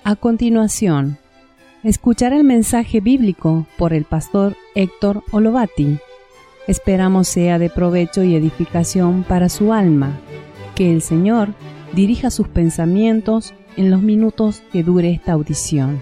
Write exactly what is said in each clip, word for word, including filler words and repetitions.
A continuación, escuchar el mensaje bíblico por el pastor Héctor Olovati. Esperamos sea de provecho y edificación para su alma. Que el Señor dirija sus pensamientos en los minutos que dure esta audición.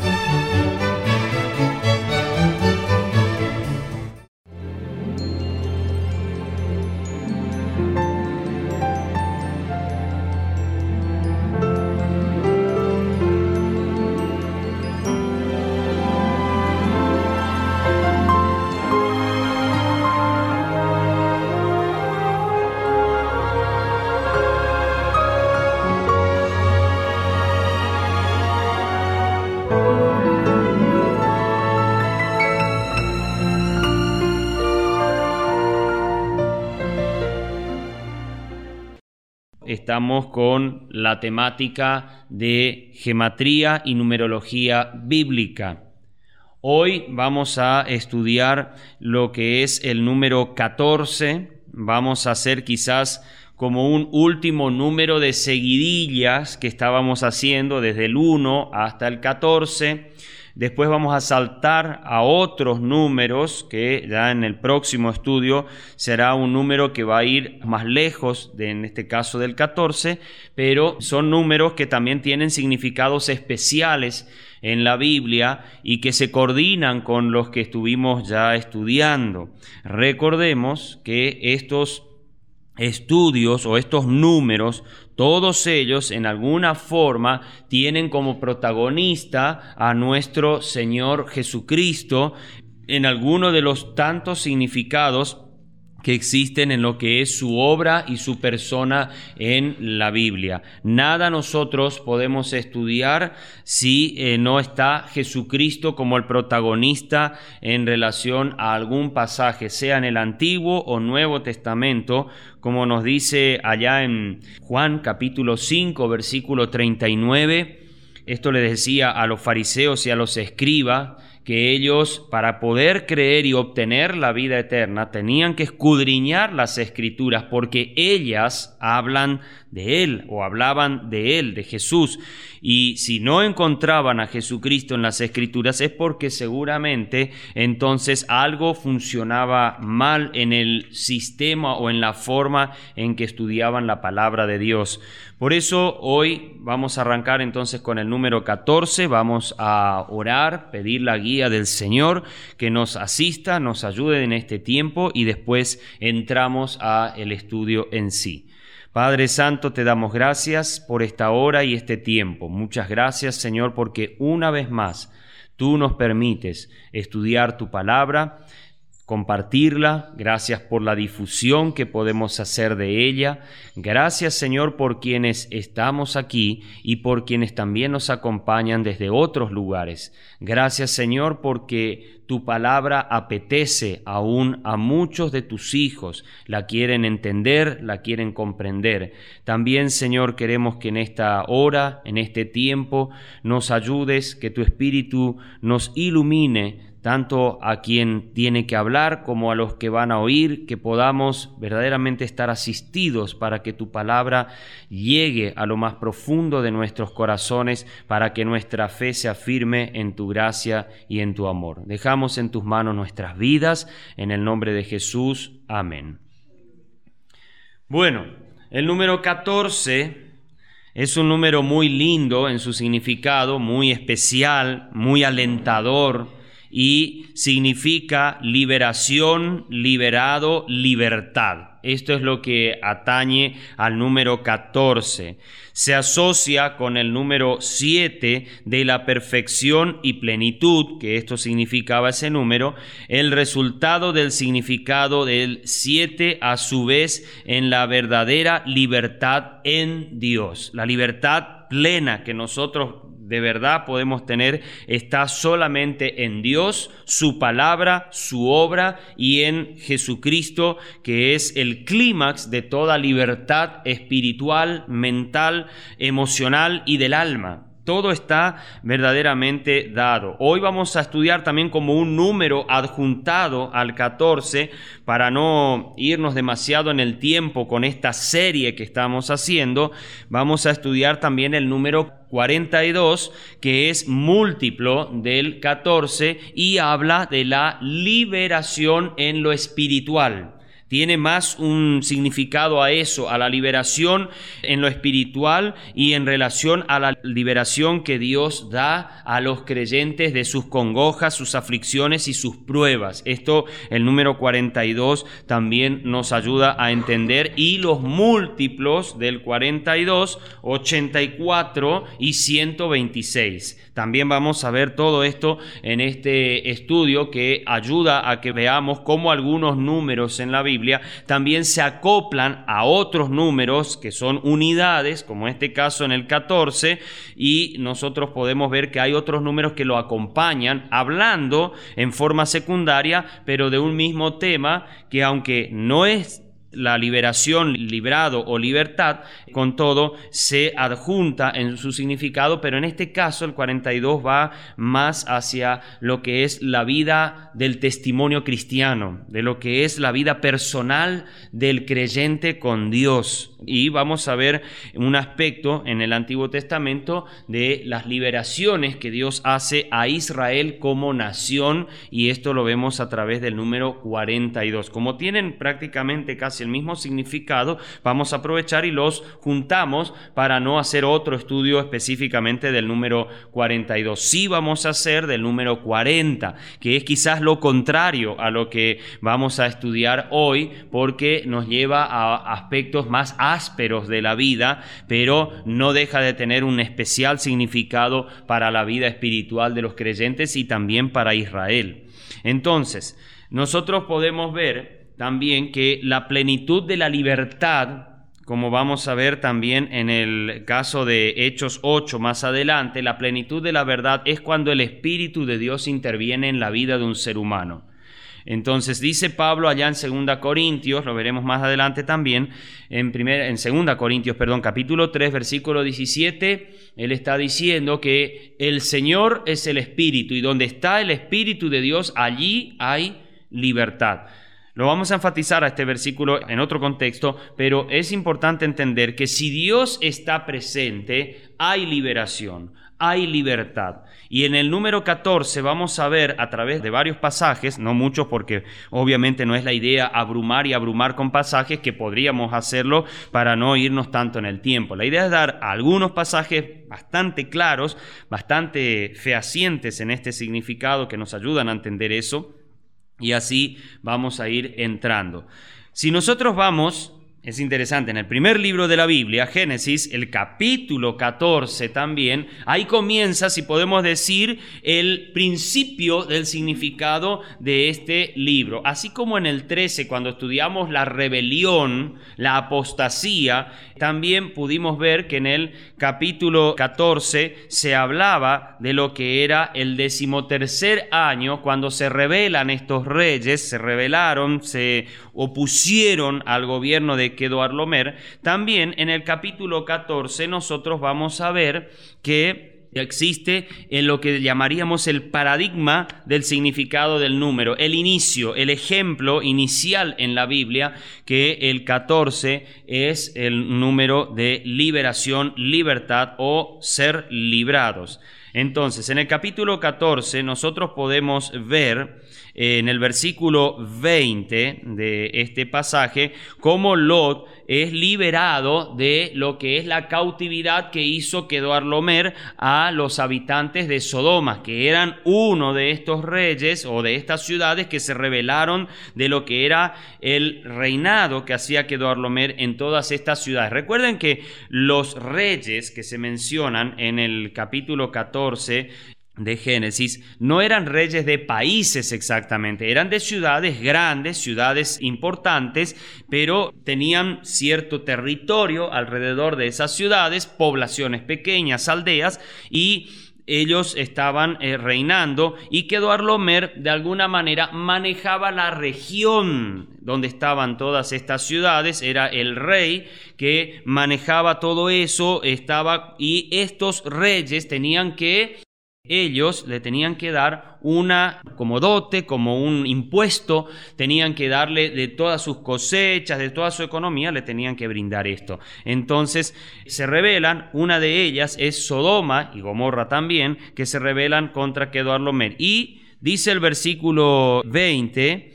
Estamos con la temática de gematría y numerología bíblica. Hoy vamos a estudiar lo que es el número catorce. Vamos a hacer quizás como un último número de seguidillas que estábamos haciendo desde el uno hasta el catorce. Después vamos a saltar a otros números que ya en el próximo estudio será un número que va a ir más lejos, de, en este caso del catorce, pero son números que también tienen significados especiales en la Biblia y que se coordinan con los que estuvimos ya estudiando. Recordemos que estos estudios o estos números, todos ellos en alguna forma tienen como protagonista a nuestro Señor Jesucristo en alguno de los tantos significados que existen en lo que es su obra y su persona en la Biblia. Nada nosotros podemos estudiar si eh, no está Jesucristo como el protagonista en relación a algún pasaje, sea en el Antiguo o Nuevo Testamento, como nos dice allá en Juan capítulo cinco, versículo treinta y nueve. Esto le decía a los fariseos y a los escribas, que ellos, para poder creer y obtener la vida eterna, tenían que escudriñar las Escrituras, porque ellas hablan de Él o hablaban de Él, de Jesús. Y si no encontraban a Jesucristo en las Escrituras es porque seguramente entonces algo funcionaba mal en el sistema o en la forma en que estudiaban la palabra de Dios. Por eso hoy vamos a arrancar entonces con el número catorce, vamos a orar, pedir la guía del Señor que nos asista, nos ayude en este tiempo y después entramos a el estudio en sí. Padre Santo, te damos gracias por esta hora y este tiempo. Muchas gracias, Señor, porque una vez más tú nos permites estudiar tu palabra, compartirla. Gracias por la difusión que podemos hacer de ella. Gracias, Señor, por quienes estamos aquí y por quienes también nos acompañan desde otros lugares. Gracias, Señor, porque tu palabra apetece aún a muchos de tus hijos. La quieren entender, la quieren comprender. También, Señor, queremos que en esta hora, en este tiempo, nos ayudes, que tu Espíritu nos ilumine tanto a quien tiene que hablar como a los que van a oír, que podamos verdaderamente estar asistidos para que tu palabra llegue a lo más profundo de nuestros corazones, para que nuestra fe se afirme en tu gracia y en tu amor. Dejamos en tus manos nuestras vidas, en el nombre de Jesús. Amén. Bueno, el número catorce es un número muy lindo en su significado, muy especial, muy alentador, y significa liberación, liberado, libertad. Esto es lo que atañe al número catorce. Se asocia con el número siete de la perfección y plenitud, que esto significaba ese número, el resultado del significado del siete a su vez en la verdadera libertad en Dios. La libertad plena que nosotros de verdad podemos tener está solamente en Dios, su palabra, su obra y en Jesucristo, que es el clímax de toda libertad espiritual, mental, emocional y del alma. Todo está verdaderamente dado. Hoy vamos a estudiar también como un número adjuntado al catorce, para no irnos demasiado en el tiempo con esta serie que estamos haciendo. Vamos a estudiar también el número cuarenta y dos, que es múltiplo del catorce y habla de la liberación en lo espiritual. Tiene más un significado a eso, a la liberación en lo espiritual y en relación a la liberación que Dios da a los creyentes de sus congojas, sus aflicciones y sus pruebas. Esto, el número cuarenta y dos, también nos ayuda a entender. Y los múltiplos del cuarenta y dos, ochenta y cuatro y ciento veintiséis. También vamos a ver todo esto en este estudio que ayuda a que veamos cómo algunos números en la Biblia también se acoplan a otros números que son unidades, como en este caso en el catorce, y nosotros podemos ver que hay otros números que lo acompañan, hablando en forma secundaria, pero de un mismo tema que, aunque no es la liberación, librado o libertad, con todo se adjunta en su significado, pero en este caso el cuarenta y dos va más hacia lo que es la vida del testimonio cristiano, de lo que es la vida personal del creyente con Dios. Y vamos a ver un aspecto en el Antiguo Testamento de las liberaciones que Dios hace a Israel como nación, y esto lo vemos a través del número cuarenta y dos. Como tienen prácticamente casi el mismo significado, vamos a aprovechar y los juntamos para no hacer otro estudio específicamente del número cuarenta y dos. Sí vamos a hacer del número cuarenta, que es quizás lo contrario a lo que vamos a estudiar hoy, porque nos lleva a aspectos más ásperos de la vida, pero no deja de tener un especial significado para la vida espiritual de los creyentes y también para Israel. Entonces, nosotros podemos ver también que la plenitud de la libertad, como vamos a ver también en el caso de Hechos ocho más adelante, la plenitud de la verdad es cuando el Espíritu de Dios interviene en la vida de un ser humano. Entonces dice Pablo allá en segunda Corintios, lo veremos más adelante también, en, primer, en segunda Corintios, perdón, capítulo tres, versículo diecisiete, él está diciendo que el Señor es el Espíritu, y donde está el Espíritu de Dios, allí hay libertad. Lo vamos a enfatizar a este versículo en otro contexto, pero es importante entender que si Dios está presente, hay liberación, hay libertad. Y en el número catorce vamos a ver a través de varios pasajes, no muchos porque obviamente no es la idea abrumar y abrumar con pasajes, que podríamos hacerlo para no irnos tanto en el tiempo. La idea es dar algunos pasajes bastante claros, bastante fehacientes en este significado, que nos ayudan a entender eso. Y así vamos a ir entrando. Si nosotros vamos, es interesante, en el primer libro de la Biblia, Génesis, el capítulo catorce también, ahí comienza, si podemos decir, el principio del significado de este libro. Así como en el trece, cuando estudiamos la rebelión, la apostasía, también pudimos ver que en el capítulo catorce se hablaba de lo que era el decimotercer año, cuando se rebelan estos reyes, se rebelaron, se opusieron al gobierno de Quedorlaomer. También en el capítulo catorce nosotros vamos a ver que existe en lo que llamaríamos el paradigma del significado del número, el inicio, el ejemplo inicial en la Biblia, que el catorce es el número de liberación, libertad o ser librados. Entonces, en el capítulo catorce nosotros podemos ver eh, en el versículo veinte de este pasaje cómo Lot es liberado de lo que es la cautividad que hizo Quedorlaomer a los habitantes de Sodoma, que eran uno de estos reyes o de estas ciudades que se rebelaron de lo que era el reinado que hacía Quedorlaomer en todas estas ciudades. Recuerden que los reyes que se mencionan en el capítulo catorce de Génesis no eran reyes de países exactamente, eran de ciudades grandes, ciudades importantes, pero tenían cierto territorio alrededor de esas ciudades, poblaciones pequeñas, aldeas, y ellos estaban eh, reinando y Kedorlaomer de alguna manera manejaba la región donde estaban todas estas ciudades, era el rey que manejaba todo eso, estaba, y estos reyes tenían que, ellos le tenían que dar una como dote, como un impuesto, tenían que darle de todas sus cosechas, de toda su economía, le tenían que brindar esto. Entonces se rebelan, una de ellas es Sodoma y Gomorra también, que se rebelan contra Kedorlaomer. Y dice el versículo veinte,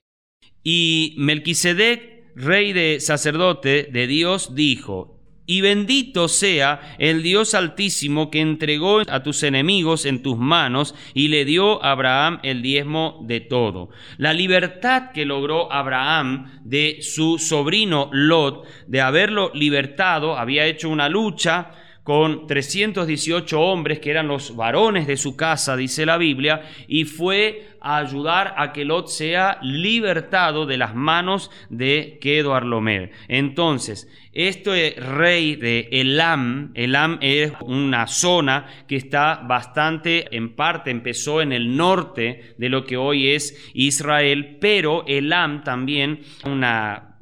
y Melquisedec, rey de sacerdote de Dios, dijo: y bendito sea el Dios Altísimo que entregó a tus enemigos en tus manos y le dio a Abraham el diezmo de todo. La libertad que logró Abraham de su sobrino Lot, de haberlo libertado, había hecho una lucha con trescientos dieciocho hombres que eran los varones de su casa, dice la Biblia, y fue a ayudar a que Lot sea libertado de las manos de Kedorlaomer. Entonces, este rey de Elam, Elam es una zona que está bastante, en parte empezó en el norte de lo que hoy es Israel, pero Elam también una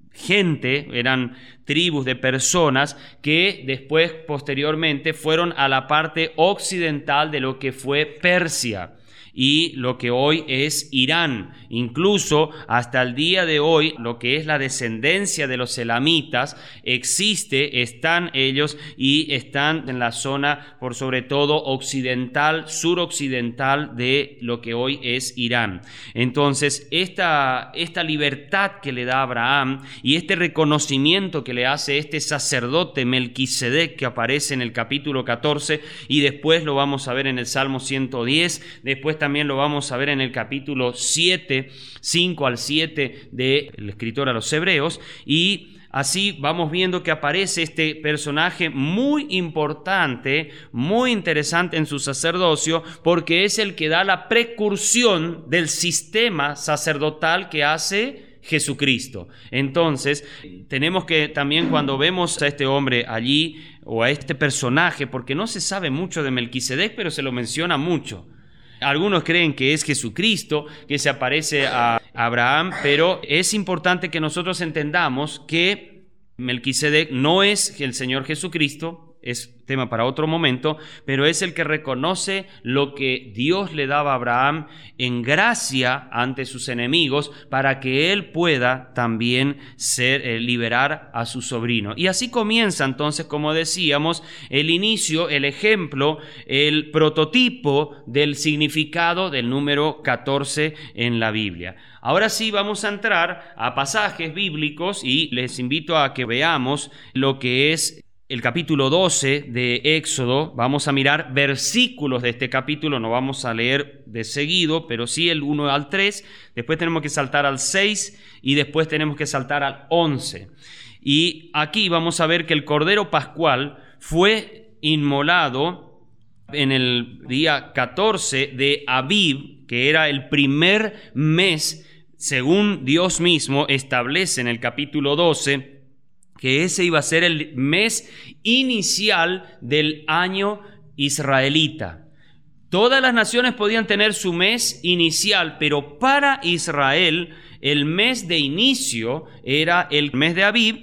gente, eran tribus de personas que después, posteriormente, fueron a la parte occidental de lo que fue Persia y lo que hoy es Irán. Incluso hasta el día de hoy, lo que es la descendencia de los elamitas existe, están ellos y están en la zona, por sobre todo occidental, suroccidental de lo que hoy es Irán. Entonces, esta, esta libertad que le da Abraham y este reconocimiento que le hace este sacerdote Melquisedec, que aparece en el capítulo catorce y después lo vamos a ver en el Salmo ciento diez, después también lo vamos a ver en el capítulo siete, cinco al siete del escritor a los Hebreos, y así vamos viendo que aparece este personaje muy importante, muy interesante en su sacerdocio, porque es el que da la precursión del sistema sacerdotal que hace Jesucristo. Entonces, tenemos que también, cuando vemos a este hombre allí, o a este personaje, porque no se sabe mucho de Melquisedec, pero se lo menciona mucho. Algunos creen que es Jesucristo, que se aparece a Abraham, pero es importante que nosotros entendamos que Melquisedec no es el Señor Jesucristo, es tema para otro momento, pero es el que reconoce lo que Dios le daba a Abraham en gracia ante sus enemigos para que él pueda también ser, eh, liberar a su sobrino. Y así comienza entonces, como decíamos, el inicio, el ejemplo, el prototipo del significado del número catorce en la Biblia. Ahora sí vamos a entrar a pasajes bíblicos y les invito a que veamos lo que es el capítulo doce de Éxodo. Vamos a mirar versículos de este capítulo, no vamos a leer de seguido, pero sí el uno al tres, después tenemos que saltar al seis y después tenemos que saltar al once. Y aquí vamos a ver que el Cordero Pascual fue inmolado en el día catorce de Abib, que era el primer mes, según Dios mismo establece en el capítulo doce, que ese iba a ser el mes inicial del año israelita. Todas las naciones podían tener su mes inicial, pero para Israel el mes de inicio era el mes de Abib,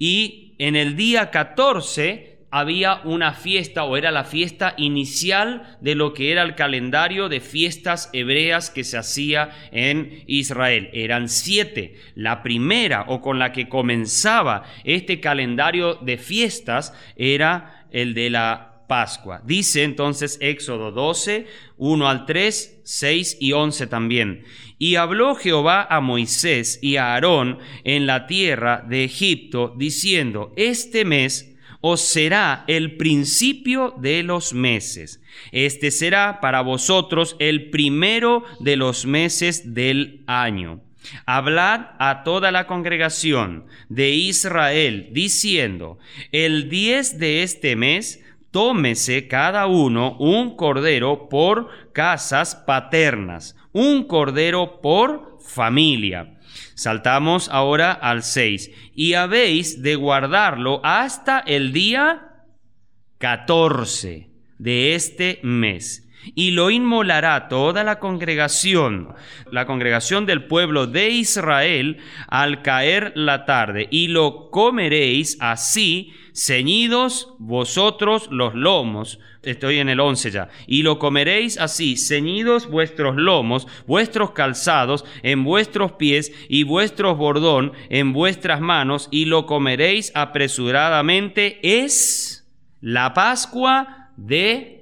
y en el día catorce había una fiesta, o era la fiesta inicial de lo que era el calendario de fiestas hebreas que se hacía en Israel. Eran siete. La primera, o con la que comenzaba este calendario de fiestas, era el de la Pascua. Dice entonces Éxodo doce, uno al tres, seis y once también. Y habló Jehová a Moisés y a Aarón en la tierra de Egipto, diciendo: este mes os será el principio de los meses. Este será para vosotros el primero de los meses del año. Hablad a toda la congregación de Israel, diciendo: el diez de este mes tómese cada uno un cordero por casas paternas, un cordero por familia. Saltamos ahora al seis. Y habéis de guardarlo hasta el día catorce de este mes. y lo inmolará toda la congregación, la congregación del pueblo de Israel, al caer la tarde, y lo comeréis así, ceñidos vosotros los lomos. Estoy en el once ya. Y lo comeréis así, ceñidos vuestros lomos, vuestros calzados en vuestros pies y vuestros bordón en vuestras manos, y lo comeréis apresuradamente. Es la Pascua de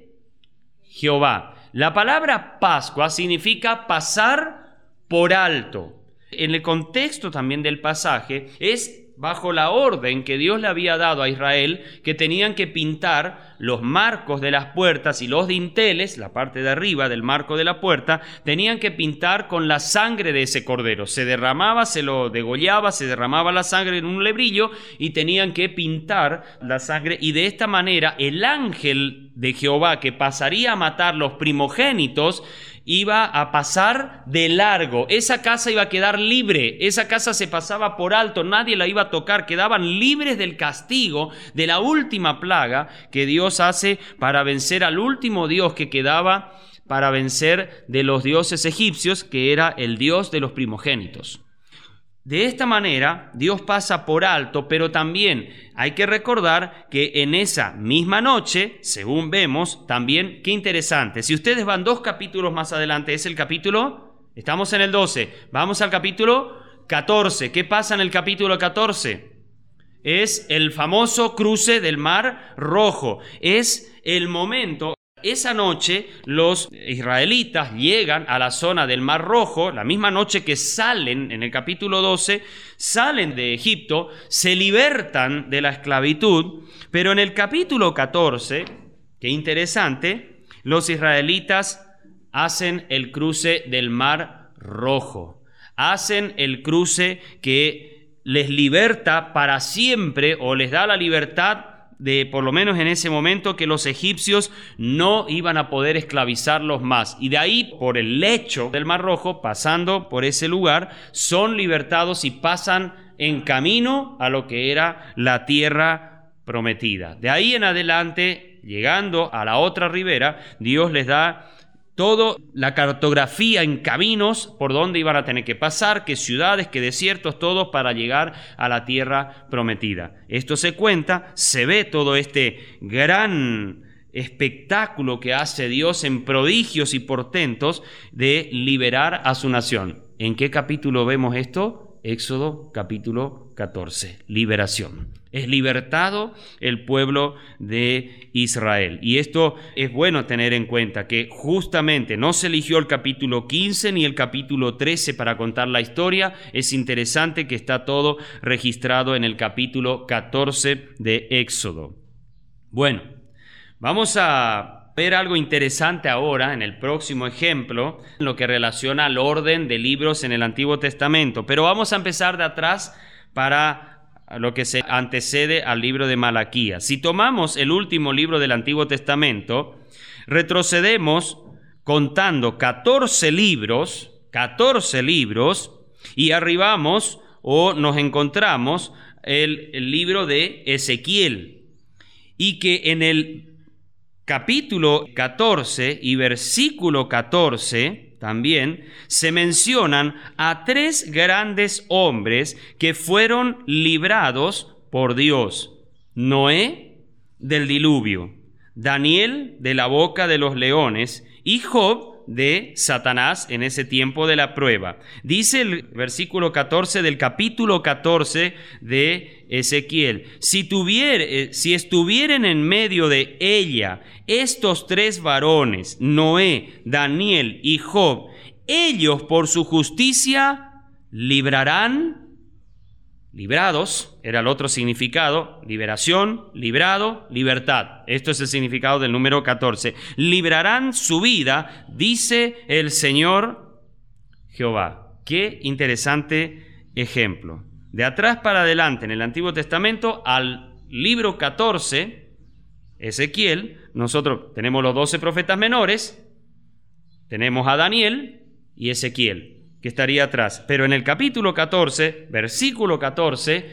Jehová. La palabra Pascua significa pasar por alto. En el contexto también del pasaje es bajo la orden que Dios le había dado a Israel, que tenían que pintar los marcos de las puertas y los dinteles, la parte de arriba del marco de la puerta, tenían que pintar con la sangre de ese cordero. Se derramaba, se lo degollaba, se derramaba la sangre en un lebrillo y tenían que pintar la sangre, y de esta manera el ángel de Jehová que pasaría a matar los primogénitos iba a pasar de largo. Esa casa iba a quedar libre, esa casa se pasaba por alto, nadie la iba a tocar, quedaban libres del castigo de la última plaga que Dios hace para vencer al último dios que quedaba para vencer de los dioses egipcios, que era el dios de los primogénitos. De esta manera, Dios pasa por alto, pero también hay que recordar que en esa misma noche, según vemos, también, qué interesante, si ustedes van dos capítulos más adelante, es el capítulo, estamos en el doce, vamos al capítulo catorce. ¿Qué pasa en el capítulo catorce? Es el famoso cruce del Mar Rojo, es el momento. Esa noche los israelitas llegan a la zona del Mar Rojo, la misma noche que salen, en el capítulo doce, salen de Egipto, se libertan de la esclavitud, pero en el capítulo catorce, qué interesante, los israelitas hacen el cruce del Mar Rojo, hacen el cruce que les liberta para siempre, o les da la libertad de, por lo menos en ese momento, que los egipcios no iban a poder esclavizarlos más. Y de ahí, por el lecho del Mar Rojo, pasando por ese lugar, son libertados y pasan en camino a lo que era la tierra prometida. De ahí en adelante, llegando a la otra ribera, Dios les da toda la cartografía en caminos por donde iban a tener que pasar, qué ciudades, qué desiertos, todos para llegar a la tierra prometida. Esto se cuenta, se ve todo este gran espectáculo que hace Dios en prodigios y portentos de liberar a su nación. ¿En qué capítulo vemos esto? Éxodo capítulo catorce, liberación. Es libertado el pueblo de Israel. Y esto es bueno tener en cuenta, que justamente no se eligió el capítulo quince ni el capítulo trece para contar la historia. Es interesante que está todo registrado en el capítulo catorce de Éxodo. Bueno, vamos a ver algo interesante ahora en el próximo ejemplo, en lo que relaciona al orden de libros en el Antiguo Testamento. Pero vamos a empezar de atrás para lo que se antecede al libro de Malaquías. Si tomamos el último libro del Antiguo Testamento, retrocedemos contando catorce libros, catorce libros, y arribamos o nos encontramos el, el libro de Ezequiel. Y que en el capítulo catorce y versículo catorce también se mencionan a tres grandes hombres que fueron librados por Dios: Noé del diluvio, Daniel de la boca de los leones y Job de Satanás en ese tiempo de la prueba. Dice el versículo catorce del capítulo catorce de Ezequiel: si tuviere, si estuvieren en medio de ella estos tres varones, Noé, Daniel y Job, ellos por su justicia librarán, librados, era el otro significado, liberación, librado, libertad. Esto es el significado del número catorce. Librarán su vida, dice el Señor Jehová. Qué interesante ejemplo. De atrás para adelante en el Antiguo Testamento, al libro catorce, Ezequiel, nosotros tenemos los doce profetas menores, tenemos a Daniel y Ezequiel, que estaría atrás. Pero en el capítulo catorce, versículo catorce,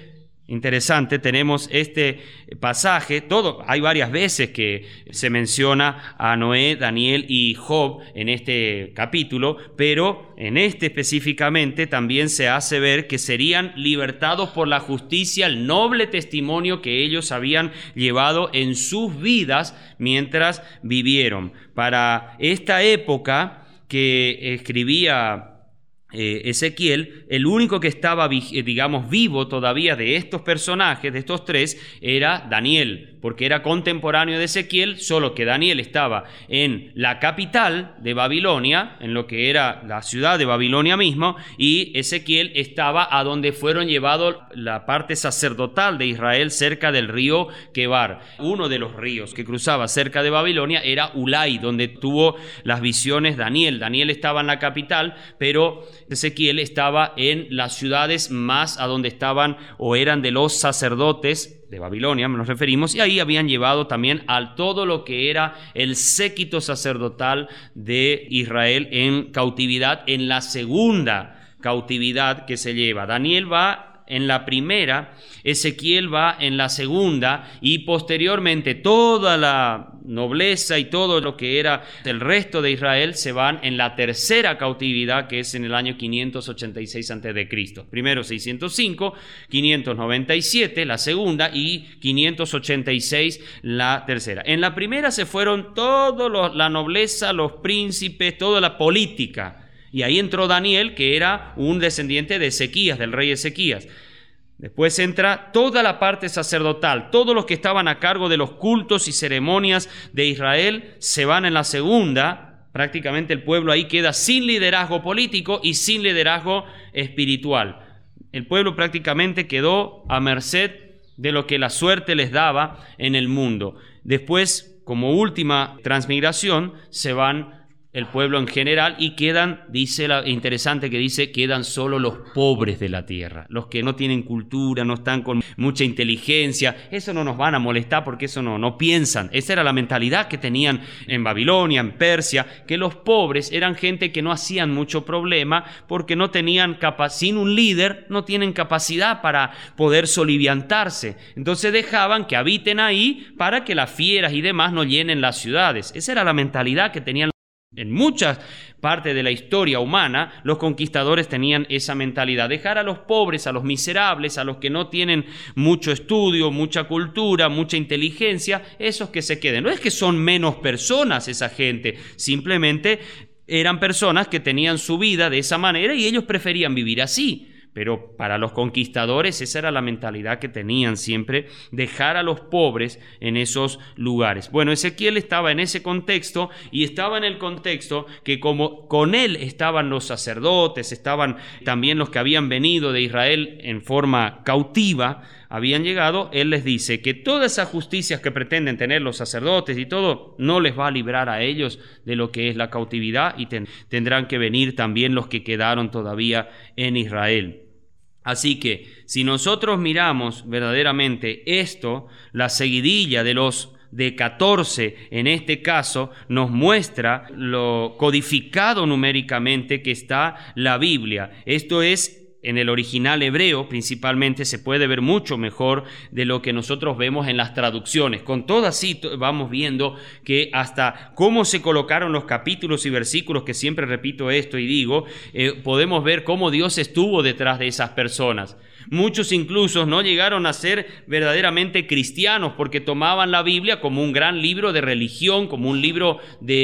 Interesante, tenemos este pasaje, todo, hay varias veces que se menciona a Noé, Daniel y Job en este capítulo, pero en este específicamente también se hace ver que serían libertados por la justicia, el noble testimonio que ellos habían llevado en sus vidas mientras vivieron. Para esta época que escribía Eh, Ezequiel, el único que estaba, digamos, vivo todavía de estos personajes, de estos tres, era Daniel, porque era contemporáneo de Ezequiel, solo que Daniel estaba en la capital de Babilonia, en lo que era la ciudad de Babilonia mismo, y Ezequiel estaba a donde fueron llevados la parte sacerdotal de Israel, cerca del río Quebar. Uno de los ríos que cruzaba cerca de Babilonia era Ulai, donde tuvo las visiones Daniel. Daniel estaba en la capital, pero Ezequiel estaba en las ciudades más a donde estaban o eran de los sacerdotes de Babilonia, nos referimos, y ahí habían llevado también a todo lo que era el séquito sacerdotal de Israel en cautividad, en la segunda cautividad que se lleva. Daniel va en la primera, Ezequiel va en la segunda, y posteriormente toda la nobleza y todo lo que era el resto de Israel se van en la tercera cautividad, que es en el año quinientos ochenta y seis antes de Cristo. Primero seiscientos cinco, quinientos noventa y siete la segunda y quinientos ochenta y seis la tercera. En la primera se fueron toda la nobleza, los príncipes, toda la política. Y ahí entró Daniel, que era un descendiente de Ezequías, del rey Ezequías. Después entra toda la parte sacerdotal, todos los que estaban a cargo de los cultos y ceremonias de Israel se van en la segunda. Prácticamente el pueblo ahí queda sin liderazgo político y sin liderazgo espiritual. El pueblo prácticamente quedó a merced de lo que la suerte les daba en el mundo. Después, como última transmigración, se van el pueblo en general y quedan, dice la interesante que dice, quedan solo los pobres de la tierra, los que no tienen cultura, no están con mucha inteligencia. Eso no nos van a molestar porque eso no, no piensan. Esa era la mentalidad que tenían en Babilonia, en Persia, que los pobres eran gente que no hacían mucho problema porque no tenían capacidad, sin un líder no tienen capacidad para poder soliviantarse. Entonces dejaban que habiten ahí para que las fieras y demás no llenen las ciudades. Esa era la mentalidad que tenían. En muchas partes de la historia humana, los conquistadores tenían esa mentalidad, dejar a los pobres, a los miserables, a los que no tienen mucho estudio, mucha cultura, mucha inteligencia, esos que se queden. No es que son menos personas esa gente, simplemente eran personas que tenían su vida de esa manera y ellos preferían vivir así. Pero para los conquistadores esa era la mentalidad que tenían siempre, dejar a los pobres en esos lugares. Bueno, Ezequiel estaba en ese contexto y estaba en el contexto que como con él estaban los sacerdotes, estaban también los que habían venido de Israel en forma cautiva, habían llegado, él les dice que todas esas justicias que pretenden tener los sacerdotes y todo, no les va a librar a ellos de lo que es la cautividad y ten, tendrán que venir también los que quedaron todavía en Israel. Así que si nosotros miramos verdaderamente esto, la seguidilla de los de catorce en este caso nos muestra lo codificado numéricamente que está la Biblia. Esto es en el original hebreo principalmente, se puede ver mucho mejor de lo que nosotros vemos en las traducciones. Con todo así vamos viendo que hasta cómo se colocaron los capítulos y versículos, que siempre repito esto y digo, eh, podemos ver cómo Dios estuvo detrás de esas personas. Muchos incluso no llegaron a ser verdaderamente cristianos porque tomaban la Biblia como un gran libro de religión, como un libro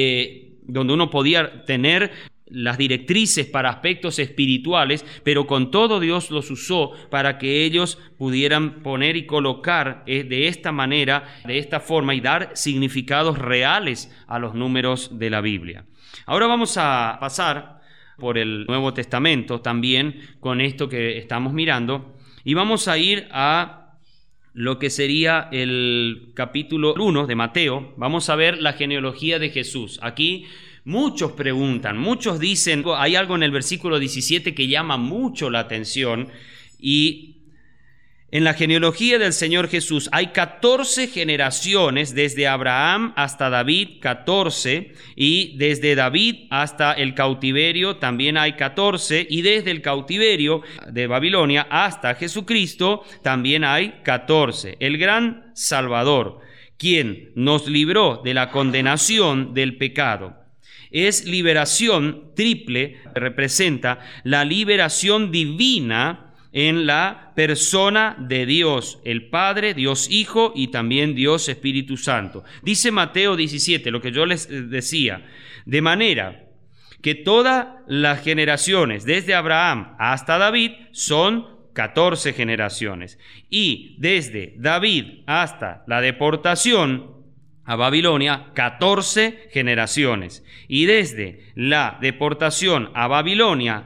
de donde uno podía tener las directrices para aspectos espirituales, pero con todo Dios los usó para que ellos pudieran poner y colocar de esta manera, de esta forma, y dar significados reales a los números de la Biblia. Ahora vamos a pasar por el Nuevo Testamento también con esto que estamos mirando, y vamos a ir a lo que sería el capítulo uno de Mateo. Vamos a ver la genealogía de Jesús. Aquí muchos preguntan, muchos dicen, hay algo en el versículo diecisiete que llama mucho la atención y En la genealogía del Señor Jesús hay catorce generaciones, desde Abraham hasta David, catorce, y desde David hasta el cautiverio también hay catorce, y desde el cautiverio de Babilonia hasta Jesucristo también hay catorce. El gran Salvador, quien nos libró de la condenación del pecado. Es liberación triple, representa la liberación divina en la persona de Dios, el Padre, Dios Hijo y también Dios Espíritu Santo. Dice Mateo diecisiete, lo que yo les decía, de manera que todas las generaciones, desde Abraham hasta David, son catorce generaciones. Y desde David hasta la deportación a Babilonia, catorce generaciones. Y desde la deportación a Babilonia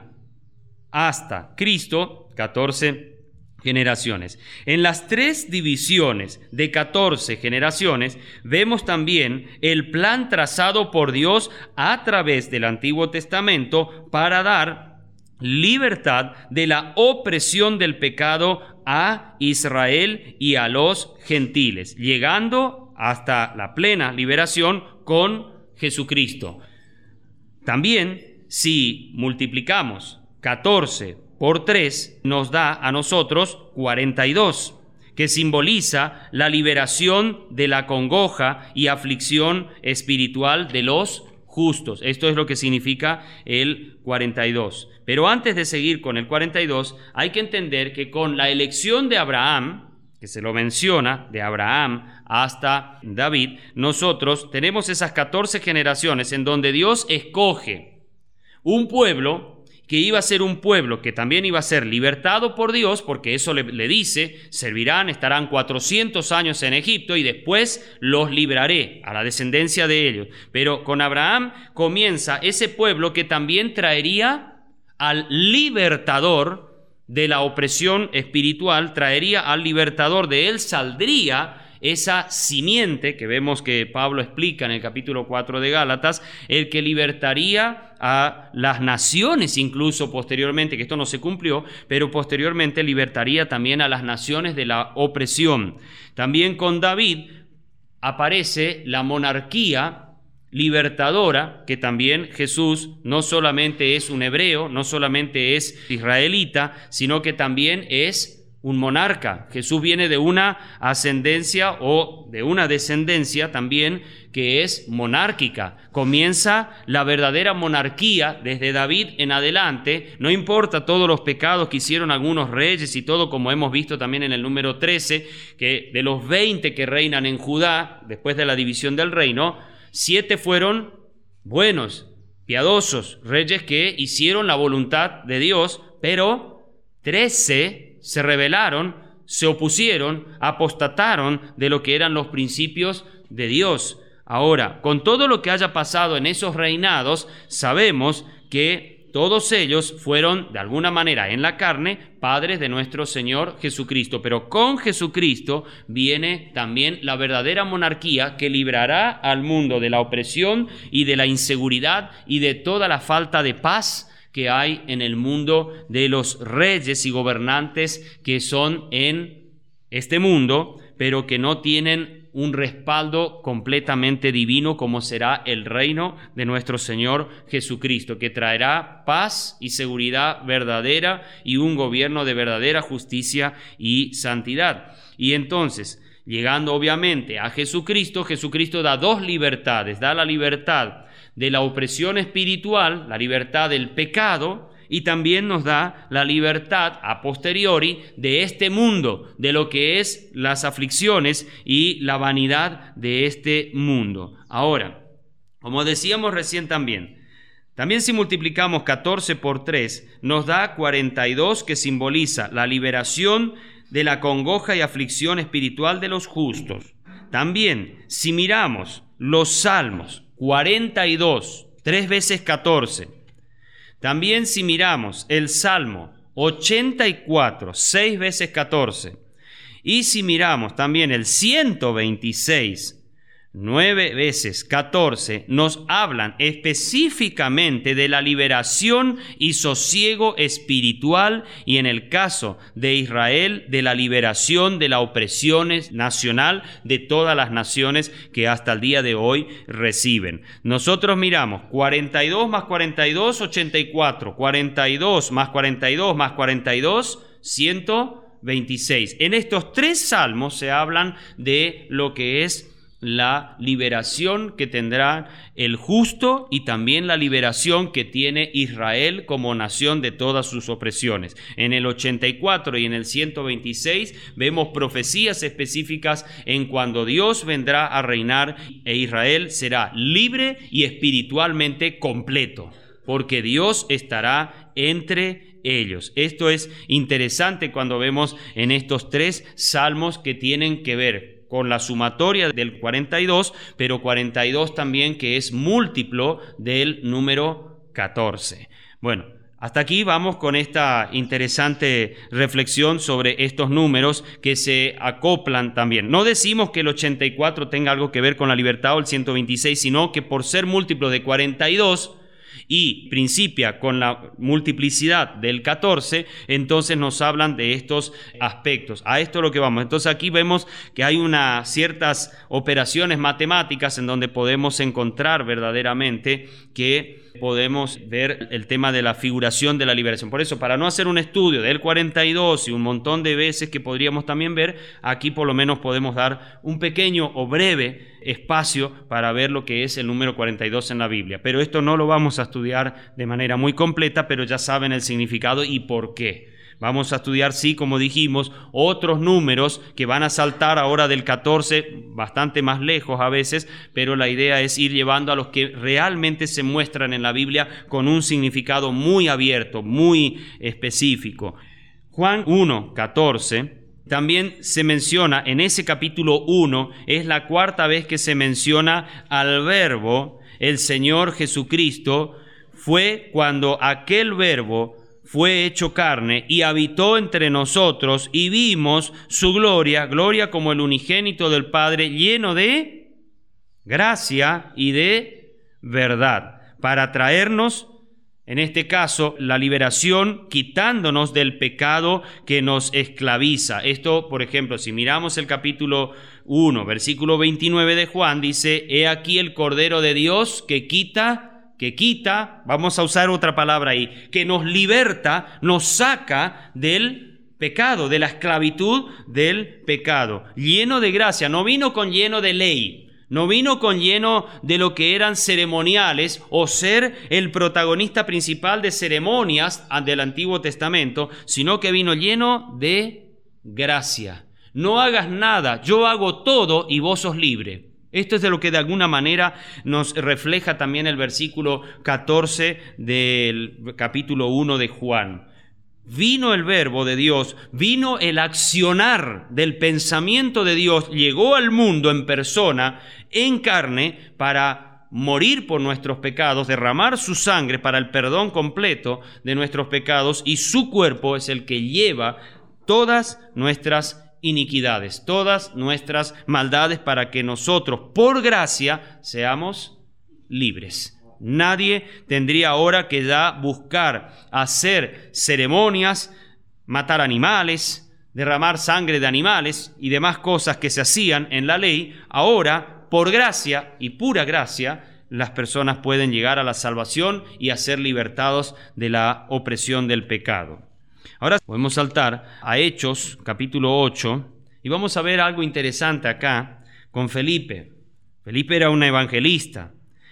hasta Cristo, catorce generaciones. En las tres divisiones de catorce generaciones vemos también el plan trazado por Dios a través del Antiguo Testamento para dar libertad de la opresión del pecado a Israel y a los gentiles, llegando hasta la plena liberación con Jesucristo. También, si multiplicamos catorce por tres, nos da a nosotros cuarenta y dos, que simboliza la liberación de la congoja y aflicción espiritual de los justos. Esto es lo que significa el cuarenta y dos. Pero antes de seguir con el cuarenta y dos, hay que entender que con la elección de Abraham, que se lo menciona, de Abraham hasta David, nosotros tenemos esas catorce generaciones en donde Dios escoge un pueblo que iba a ser un pueblo que también iba a ser libertado por Dios, porque eso le, le dice, servirán, estarán cuatrocientos años en Egipto y después los libraré a la descendencia de ellos. Pero con Abraham comienza ese pueblo que también traería al libertador de la opresión espiritual, traería al libertador, de él saldría esa simiente que vemos que Pablo explica en el capítulo cuatro de Gálatas, el que libertaría a las naciones, incluso posteriormente, que esto no se cumplió, pero posteriormente libertaría también a las naciones de la opresión. También con David aparece la monarquía libertadora, que también Jesús no solamente es un hebreo, no solamente es israelita, sino que también es un monarca. Jesús viene de una ascendencia o de una descendencia también que es monárquica. Comienza la verdadera monarquía desde David en adelante. No importa todos los pecados que hicieron algunos reyes y todo, como hemos visto también en el número trece, que de los veinte que reinan en Judá después de la división del reino, siete fueron buenos, piadosos, reyes que hicieron la voluntad de Dios, pero trece se rebelaron, se opusieron, apostataron de lo que eran los principios de Dios. Ahora, con todo lo que haya pasado en esos reinados, sabemos que todos ellos fueron, de alguna manera, en la carne, padres de nuestro Señor Jesucristo. Pero con Jesucristo viene también la verdadera monarquía que librará al mundo de la opresión y de la inseguridad y de toda la falta de paz que hay en el mundo de los reyes y gobernantes que son en este mundo, pero que no tienen un respaldo completamente divino, como será el reino de nuestro Señor Jesucristo, que traerá paz y seguridad verdadera y un gobierno de verdadera justicia y santidad. Y entonces, llegando obviamente a Jesucristo, Jesucristo da dos libertades, da la libertad de la opresión espiritual, la libertad del pecado, y también nos da la libertad a posteriori de este mundo, de lo que es las aflicciones y la vanidad de este mundo. Ahora, como decíamos recién también, también si multiplicamos catorce por tres, nos da cuarenta y dos, que simboliza la liberación de la congoja y aflicción espiritual de los justos. También, si miramos los salmos, cuarenta y dos, tres veces catorce. También si miramos el Salmo ochenta y cuatro, seis veces catorce. Y si miramos también el ciento veintiséis, nueve veces, catorce, nos hablan específicamente de la liberación y sosiego espiritual y en el caso de Israel, de la liberación de la opresión nacional de todas las naciones que hasta el día de hoy reciben. Nosotros miramos cuarenta y dos más cuarenta y dos, ochenta y cuatro, cuarenta y dos más cuarenta y dos más cuarenta y dos, ciento veintiséis. En estos tres salmos se hablan de lo que es la liberación que tendrá el justo y también la liberación que tiene Israel como nación de todas sus opresiones. En el ochenta y cuatro y en el ciento veintiséis vemos profecías específicas en cuando Dios vendrá a reinar e Israel será libre y espiritualmente completo, porque Dios estará entre ellos. Esto es interesante cuando vemos en estos tres salmos que tienen que ver con la sumatoria del cuarenta y dos, pero cuarenta y dos también que es múltiplo del número catorce. Bueno, hasta aquí vamos con esta interesante reflexión sobre estos números que se acoplan también. No decimos que el ochenta y cuatro tenga algo que ver con la libertad o el ciento veintiséis, sino que por ser múltiplo de cuarenta y dos y principia con la multiplicidad del catorce, entonces nos hablan de estos aspectos. A esto es lo que vamos. Entonces aquí vemos que hay unas ciertas operaciones matemáticas en donde podemos encontrar verdaderamente que podemos ver el tema de la figuración de la liberación. Por eso, para no hacer un estudio del cuarenta y dos y un montón de veces que podríamos también ver, aquí por lo menos podemos dar un pequeño o breve espacio para ver lo que es el número cuarenta y dos en la Biblia. Pero esto no lo vamos a estudiar de manera muy completa, pero ya saben el significado y por qué. Vamos a estudiar, sí, como dijimos, otros números que van a saltar ahora del catorce, bastante más lejos a veces, pero la idea es ir llevando a los que realmente se muestran en la Biblia con un significado muy abierto, muy específico. Juan uno, catorce, también se menciona en ese capítulo uno, es la cuarta vez que se menciona al Verbo, el Señor Jesucristo, fue cuando aquel Verbo fue hecho carne y habitó entre nosotros y vimos su gloria, gloria como el unigénito del Padre, lleno de gracia y de verdad, para traernos, en este caso, la liberación, quitándonos del pecado que nos esclaviza. Esto, por ejemplo, si miramos el capítulo uno, versículo veintinueve de Juan, dice, he aquí el Cordero de Dios que quita que quita, vamos a usar otra palabra ahí, que nos liberta, nos saca del pecado, de la esclavitud del pecado. Lleno de gracia, no vino con lleno de ley, no vino con lleno de lo que eran ceremoniales o ser el protagonista principal de ceremonias del Antiguo Testamento, sino que vino lleno de gracia. No hagas nada, yo hago todo y vos sos libre. Esto es de lo que de alguna manera nos refleja también el versículo catorce del capítulo uno de Juan. Vino el Verbo de Dios, vino el accionar del pensamiento de Dios, llegó al mundo en persona, en carne, para morir por nuestros pecados, derramar su sangre para el perdón completo de nuestros pecados, y su cuerpo es el que lleva todas nuestras iniquidades, todas nuestras maldades, para que nosotros, por gracia, seamos libres. Nadie tendría ahora que ya buscar hacer ceremonias, matar animales, derramar sangre de animales y demás cosas que se hacían en la ley. Ahora, por gracia y pura gracia, las personas pueden llegar a la salvación y a ser libertados de la opresión del pecado. Ahora podemos saltar a Hechos, capítulo ocho, y vamos a ver algo interesante acá con Felipe. Felipe era un evangelista,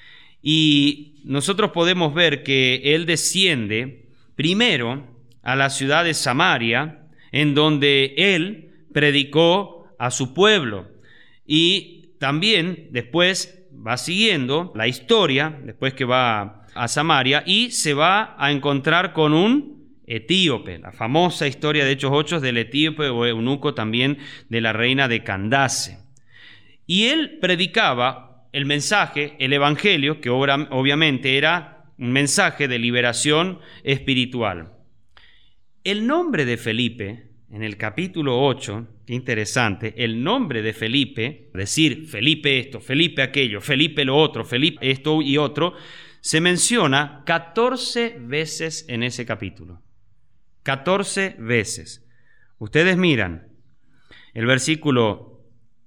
y nosotros podemos ver que él desciende primero a la ciudad de Samaria, en donde él predicó a su pueblo, y también después va siguiendo la historia, después que va a Samaria, y se va a encontrar con un etíope, la famosa historia de Hechos ocho del etíope o eunuco también de la reina de Candace. Y él predicaba el mensaje, el evangelio, que obviamente era un mensaje de liberación espiritual. El nombre de Felipe en el capítulo ocho, qué interesante, el nombre de Felipe, decir Felipe esto, Felipe aquello, Felipe lo otro, Felipe esto y otro, se menciona catorce veces en ese capítulo. catorce veces. Ustedes miran el versículo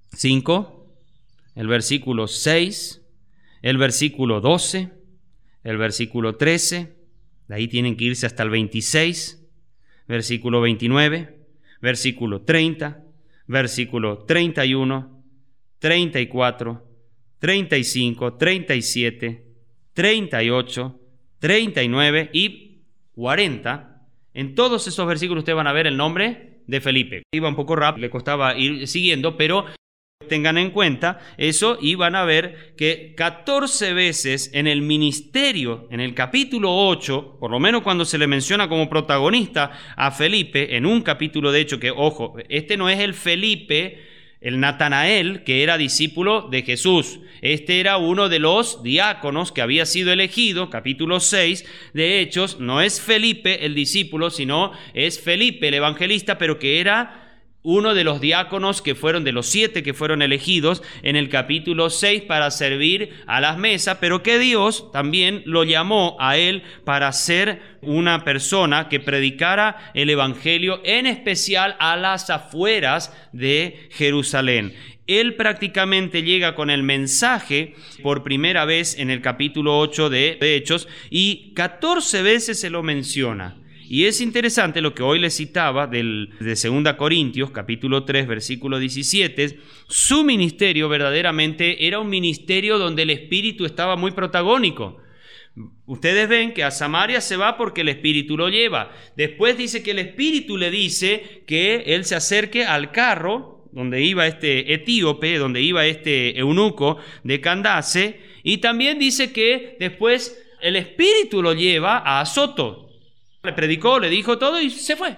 cinco, el versículo seis, el versículo doce, el versículo trece, de ahí tienen que irse hasta el veintiséis, versículo veintinueve, versículo treinta, versículo treinta y uno, treinta y cuatro, treinta y cinco, treinta y siete, treinta y ocho, treinta y nueve y cuarenta. En todos esos versículos ustedes van a ver el nombre de Felipe. Iba un poco rápido, le costaba ir siguiendo, pero tengan en cuenta eso y van a ver que catorce veces en el ministerio, en el capítulo ocho, por lo menos cuando se le menciona como protagonista a Felipe, en un capítulo de hecho que, ojo, este no es el Felipe, el Natanael, que era discípulo de Jesús. Este era uno de los diáconos que había sido elegido, capítulo seis de Hechos. No es Felipe el discípulo, sino es Felipe el evangelista, pero que era uno de los diáconos que fueron, de los siete que fueron elegidos en el capítulo seis para servir a las mesas, pero que Dios también lo llamó a él para ser una persona que predicara el evangelio, en especial a las afueras de Jerusalén. Él prácticamente llega con el mensaje por primera vez en el capítulo ocho de Hechos y catorce veces se lo menciona. Y es interesante lo que hoy les citaba del, de segunda Corintios, capítulo tres, versículo diecisiete. Su ministerio verdaderamente era un ministerio donde el Espíritu estaba muy protagónico. Ustedes ven que a Samaria se va porque el Espíritu lo lleva. Después dice que el Espíritu le dice que él se acerque al carro donde iba este etíope, donde iba este eunuco de Candace. Y también dice que después el Espíritu lo lleva a Azoto. Le predicó, le dijo todo y se fue.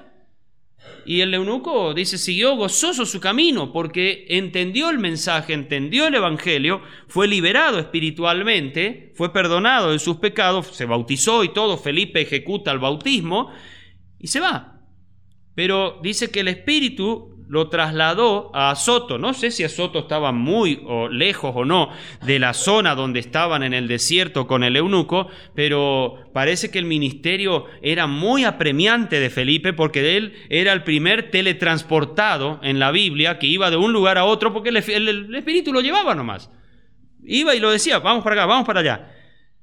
Y el eunuco, dice, siguió gozoso su camino porque entendió el mensaje, entendió el evangelio, fue liberado espiritualmente, fue perdonado de sus pecados, se bautizó y todo. Felipe ejecuta el bautismo y se va. Pero dice que el Espíritu lo trasladó a Azoto. No sé si Azoto estaba muy o lejos o no de la zona donde estaban en el desierto con el eunuco, pero parece que el ministerio era muy apremiante de Felipe porque él era el primer teletransportado en la Biblia que iba de un lugar a otro porque el, el, el Espíritu lo llevaba nomás. Iba y lo decía, vamos para acá, vamos para allá.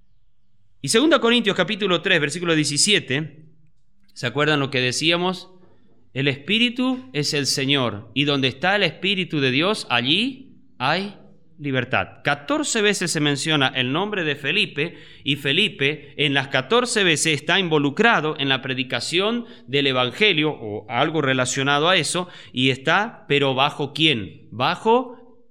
Y segunda Corintios capítulo tres, versículo diecisiete, ¿se acuerdan lo que decíamos? El Espíritu es el Señor, y donde está el Espíritu de Dios, allí hay libertad. catorce veces se menciona el nombre de Felipe, y Felipe en las catorce veces está involucrado en la predicación del Evangelio, o algo relacionado a eso, y está, pero ¿bajo quién? Bajo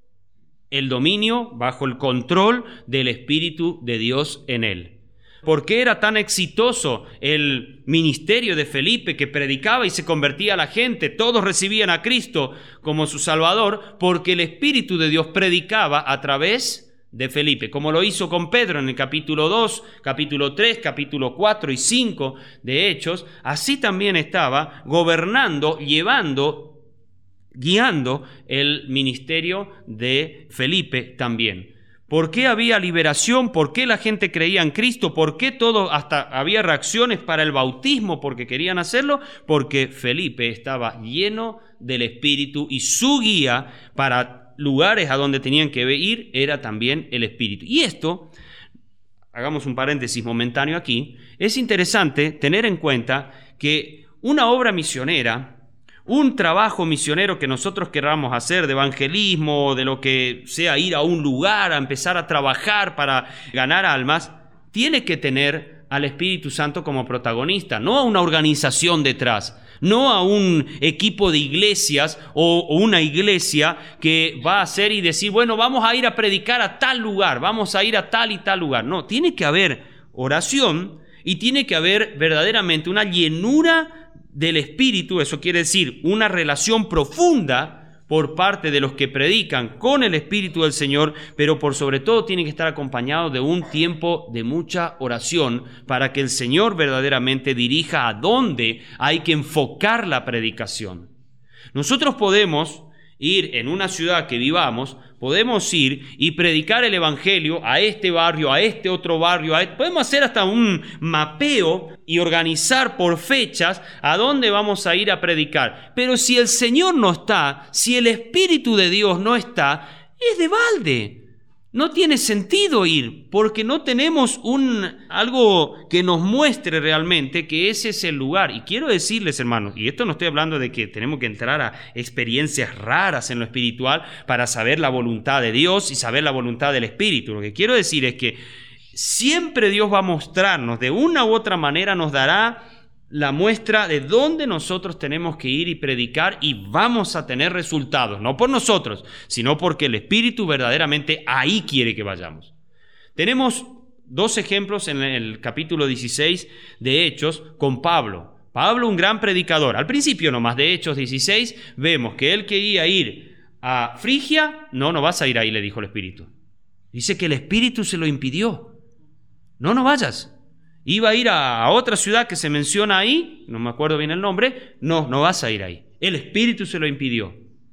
el dominio, bajo el control del Espíritu de Dios en él. ¿Por qué era tan exitoso el ministerio de Felipe, que predicaba y se convertía a la gente? Todos recibían a Cristo como su Salvador, porque el Espíritu de Dios predicaba a través de Felipe, como lo hizo con Pedro en el capítulo dos, capítulo tres, capítulo cuatro y cinco de Hechos. Así también estaba gobernando, llevando, guiando el ministerio de Felipe también. ¿Por qué había liberación? ¿Por qué la gente creía en Cristo? ¿Por qué todo, hasta había reacciones para el bautismo porque querían hacerlo? Porque Felipe estaba lleno del Espíritu y su guía para lugares a donde tenían que ir era también el Espíritu. Y esto, hagamos un paréntesis momentáneo aquí, es interesante tener en cuenta que una obra misionera, un trabajo misionero que nosotros queramos hacer de evangelismo, de lo que sea, ir a un lugar, a empezar a trabajar para ganar almas, tiene que tener al Espíritu Santo como protagonista, no a una organización detrás, no a un equipo de iglesias o, o una iglesia que va a hacer y decir, bueno, vamos a ir a predicar a tal lugar, vamos a ir a tal y tal lugar. No, tiene que haber oración y tiene que haber verdaderamente una llenura del Espíritu, eso quiere decir una relación profunda por parte de los que predican con el Espíritu del Señor, pero por sobre todo tiene que estar acompañado de un tiempo de mucha oración para que el Señor verdaderamente dirija a dónde hay que enfocar la predicación. Nosotros podemos ir en una ciudad que vivamos, podemos ir y predicar el evangelio a este barrio, a este otro barrio, a este... podemos hacer hasta un mapeo y organizar por fechas a dónde vamos a ir a predicar. Pero si el Señor no está, si el Espíritu de Dios no está, es de balde. No tiene sentido ir, porque no tenemos un, algo que nos muestre realmente que ese es el lugar. Y quiero decirles, hermanos, y esto no estoy hablando de que tenemos que entrar a experiencias raras en lo espiritual para saber la voluntad de Dios y saber la voluntad del Espíritu. Lo que quiero decir es que siempre Dios va a mostrarnos, de una u otra manera nos dará la muestra de dónde nosotros tenemos que ir y predicar, y vamos a tener resultados, no por nosotros, sino porque el Espíritu verdaderamente ahí quiere que vayamos. Tenemos dos ejemplos en el capítulo dieciséis de Hechos con Pablo. Pablo, un gran predicador. Al principio nomás de Hechos dieciséis vemos que él quería ir a Frigia. No, no vas a ir ahí, le dijo el Espíritu. Dice que el Espíritu se lo impidió. No, no vayas. Iba a ir a otra ciudad que se menciona ahí, no me acuerdo bien el nombre, no, no vas a ir ahí. El Espíritu se lo impidió.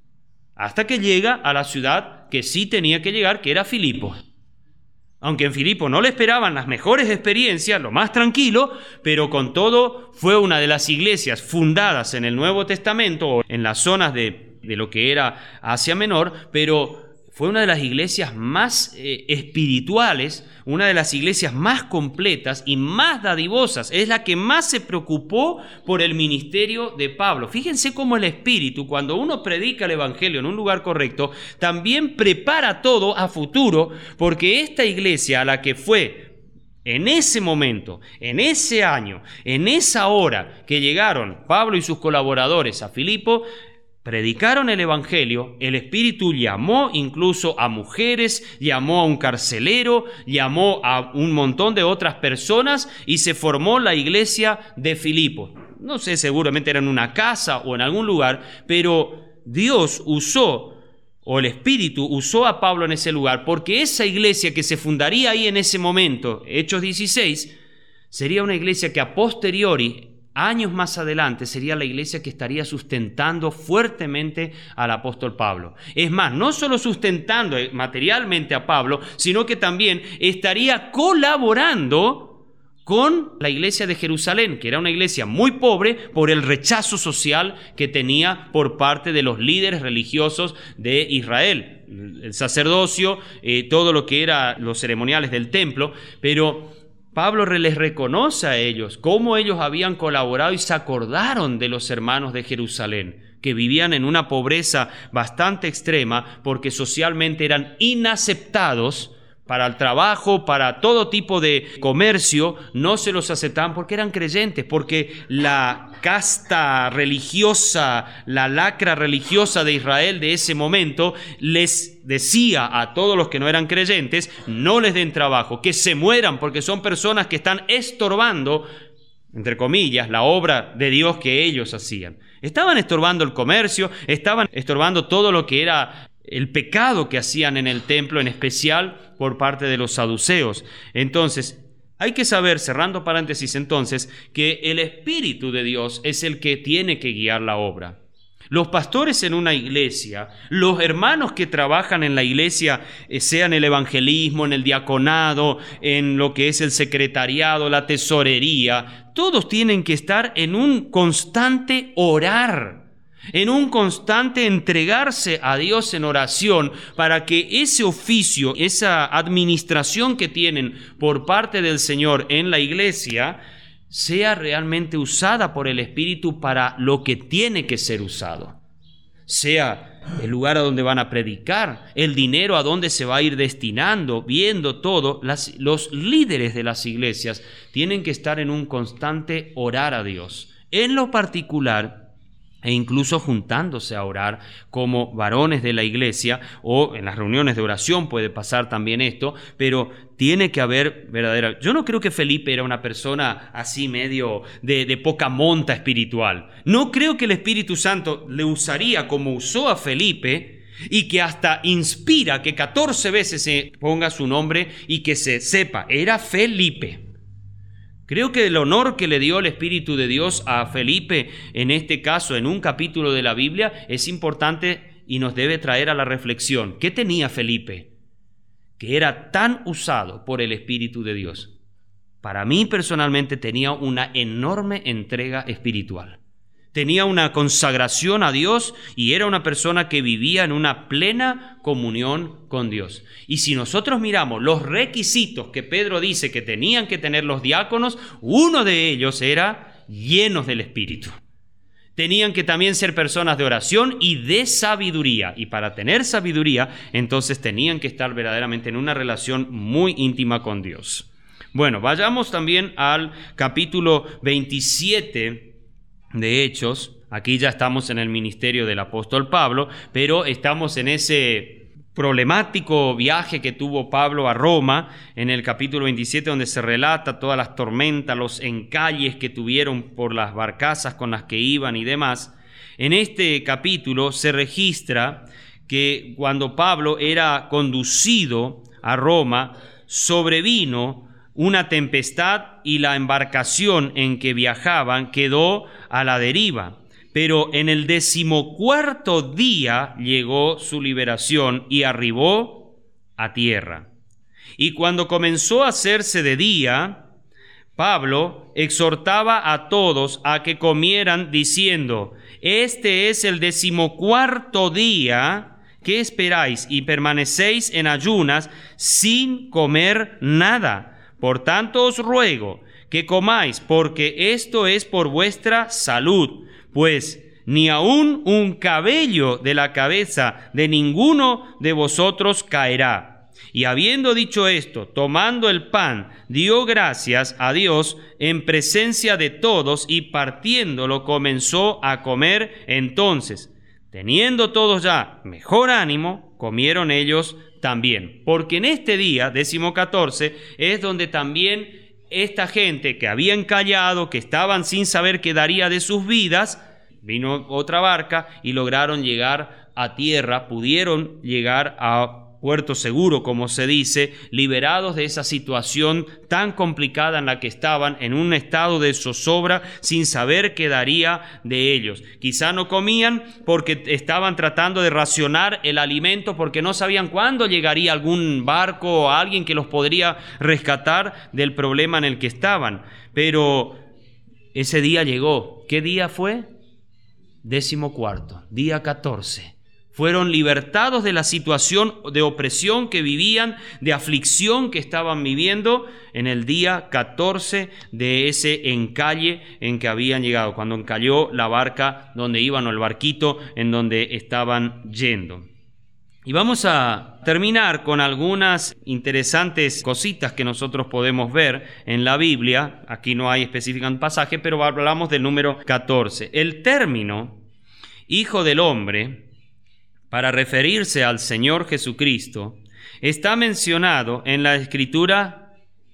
Hasta que llega a la ciudad que sí tenía que llegar, que era Filipo. Aunque en Filipo no le esperaban las mejores experiencias, lo más tranquilo, pero con todo fue una de las iglesias fundadas en el Nuevo Testamento, o en las zonas de, de lo que era Asia Menor, pero fue una de las iglesias más eh, espirituales, una de las iglesias más completas y más dadivosas. Es la que más se preocupó por el ministerio de Pablo. Fíjense cómo el Espíritu, cuando uno predica el Evangelio en un lugar correcto, también prepara todo a futuro, porque esta iglesia a la que fue en ese momento, en ese año, en esa hora que llegaron Pablo y sus colaboradores a Filipo, predicaron el Evangelio, el Espíritu llamó incluso a mujeres, llamó a un carcelero, llamó a un montón de otras personas y se formó la iglesia de Filipo. No sé, seguramente era en una casa o en algún lugar, pero Dios usó, o el Espíritu usó a Pablo en ese lugar, porque esa iglesia que se fundaría ahí en ese momento, Hechos dieciséis, sería una iglesia que a posteriori, años más adelante, sería la iglesia que estaría sustentando fuertemente al apóstol Pablo. Es más, no solo sustentando materialmente a Pablo, sino que también estaría colaborando con la iglesia de Jerusalén, que era una iglesia muy pobre por el rechazo social que tenía por parte de los líderes religiosos de Israel, el sacerdocio, eh, todo lo que eran los ceremoniales del templo, pero Pablo les reconoce a ellos cómo ellos habían colaborado y se acordaron de los hermanos de Jerusalén, que vivían en una pobreza bastante extrema porque socialmente eran inaceptados para el trabajo, para todo tipo de comercio, no se los aceptaban porque eran creyentes, porque la casta religiosa, la lacra religiosa de Israel de ese momento les decía a todos los que no eran creyentes, no les den trabajo, que se mueran porque son personas que están estorbando, entre comillas, la obra de Dios que ellos hacían. Estaban estorbando el comercio, estaban estorbando todo lo que era el pecado que hacían en el templo, en especial por parte de los saduceos. Entonces, hay que saber, cerrando paréntesis entonces, que el Espíritu de Dios es el que tiene que guiar la obra. Los pastores en una iglesia, los hermanos que trabajan en la iglesia, eh, sea en el evangelismo, en el diaconado, en lo que es el secretariado, la tesorería, todos tienen que estar en un constante orar, en un constante entregarse a Dios en oración para que ese oficio, esa administración que tienen por parte del Señor en la iglesia, sea realmente usada por el Espíritu para lo que tiene que ser usado. Sea el lugar a donde van a predicar, el dinero a donde se va a ir destinando, viendo todo. Las, los líderes de las iglesias tienen que estar en un constante orar a Dios. En lo particular, e incluso juntándose a orar como varones de la iglesia, o en las reuniones de oración puede pasar también esto, pero tiene que haber verdadera... Yo no creo que Felipe era una persona así medio de, de poca monta espiritual. No creo que el Espíritu Santo le usaría como usó a Felipe y que hasta inspira que catorce veces se ponga su nombre y que se sepa, era Felipe. Creo que el honor que le dio el Espíritu de Dios a Felipe, en este caso, en un capítulo de la Biblia, es importante y nos debe traer a la reflexión. ¿Qué tenía Felipe que era tan usado por el Espíritu de Dios? Para mí personalmente tenía una enorme entrega espiritual. Tenía una consagración a Dios y era una persona que vivía en una plena comunión con Dios. Y si nosotros miramos los requisitos que Pedro dice que tenían que tener los diáconos, uno de ellos era llenos del Espíritu. Tenían que también ser personas de oración y de sabiduría. Y para tener sabiduría, entonces tenían que estar verdaderamente en una relación muy íntima con Dios. Bueno, vayamos también al capítulo veintisiete de Hechos. Aquí ya estamos en el ministerio del apóstol Pablo, pero estamos en ese problemático viaje que tuvo Pablo a Roma, en el capítulo veintisiete, donde se relata todas las tormentas, los encalles que tuvieron por las barcazas con las que iban y demás. En este capítulo se registra que cuando Pablo era conducido a Roma, sobrevino una tempestad y la embarcación en que viajaban quedó a la deriva. Pero en el decimocuarto día llegó su liberación y arribó a tierra. Y cuando comenzó a hacerse de día, Pablo exhortaba a todos a que comieran diciendo: este es el decimocuarto día, ¿qué esperáis? Y permanecéis en ayunas sin comer nada. Por tanto os ruego que comáis, porque esto es por vuestra salud, pues ni aun un cabello de la cabeza de ninguno de vosotros caerá. Y habiendo dicho esto, tomando el pan, dio gracias a Dios en presencia de todos y partiéndolo comenzó a comer. Entonces, teniendo todos ya mejor ánimo, comieron ellos también. Porque en este día, décimo catorce, es donde también esta gente que habían callado, que estaban sin saber qué daría de sus vidas, vino otra barca y lograron llegar a tierra, pudieron llegar a puerto seguro, como se dice, liberados de esa situación tan complicada en la que estaban, en un estado de zozobra, sin saber qué daría de ellos. Quizá no comían porque estaban tratando de racionar el alimento, porque no sabían cuándo llegaría algún barco o alguien que los podría rescatar del problema en el que estaban. Pero ese día llegó. ¿Qué día fue? Décimo cuarto, día catorce. Fueron libertados de la situación de opresión que vivían, de aflicción que estaban viviendo en el día catorce de ese encalle en que habían llegado, cuando encalló la barca donde iban o el barquito en donde estaban yendo. Y vamos a terminar con algunas interesantes cositas que nosotros podemos ver en la Biblia. Aquí no hay específico un pasaje, pero hablamos del número catorce. El término Hijo del Hombre, para referirse al Señor Jesucristo, está mencionado en la Escritura,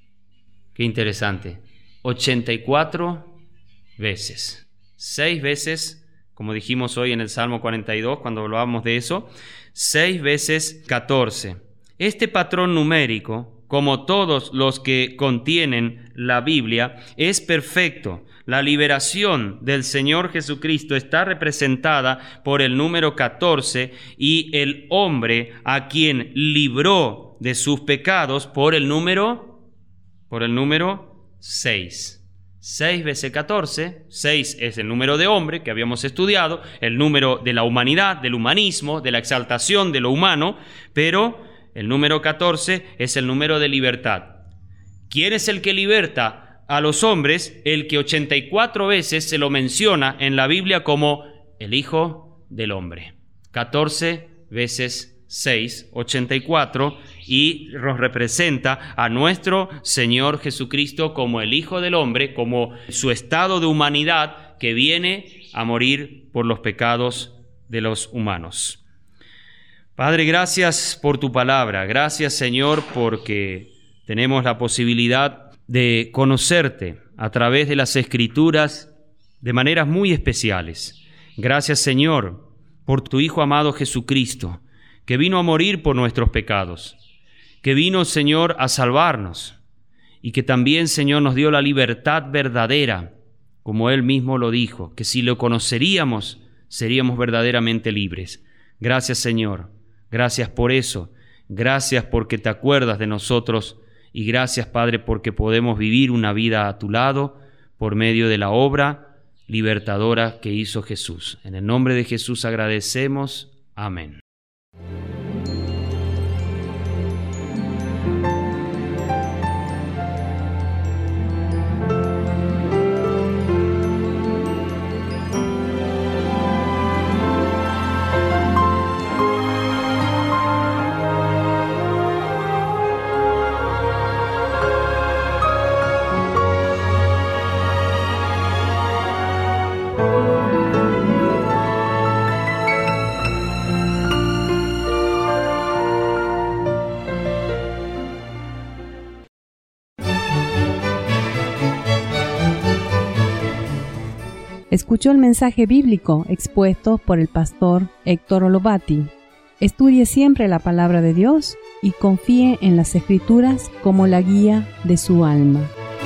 qué interesante, ochenta y cuatro veces. Seis veces, como dijimos hoy en el Salmo cuarenta y dos, cuando hablábamos de eso, seis veces catorce. Este patrón numérico, como todos los que contienen la Biblia, es perfecto. La liberación del Señor Jesucristo está representada por el número catorce y el hombre a quien libró de sus pecados por el número, por el número seis. seis veces catorce, seis es el número de hombre que habíamos estudiado, el número de la humanidad, del humanismo, de la exaltación de lo humano, pero el número catorce es el número de libertad. ¿Quién es el que liberta a los hombres? El que ochenta y cuatro veces se lo menciona en la Biblia como el Hijo del Hombre. catorce veces seis, ochenta y cuatro, y nos representa a nuestro Señor Jesucristo como el Hijo del Hombre, como su estado de humanidad que viene a morir por los pecados de los humanos. Padre, gracias por tu palabra. Gracias, Señor, porque tenemos la posibilidad de conocerte a través de las Escrituras de maneras muy especiales. Gracias, Señor, por tu Hijo amado Jesucristo, que vino a morir por nuestros pecados, que vino, Señor, a salvarnos y que también, Señor, nos dio la libertad verdadera, como Él mismo lo dijo, que si lo conoceríamos, seríamos verdaderamente libres. Gracias, Señor. Gracias por eso. Gracias porque te acuerdas de nosotros y gracias, Padre, porque podemos vivir una vida a tu lado por medio de la obra libertadora que hizo Jesús. En el nombre de Jesús agradecemos. Amén. Escuchó el mensaje bíblico expuesto por el pastor Héctor Olovati. Estudie siempre la palabra de Dios y confíe en las Escrituras como la guía de su alma.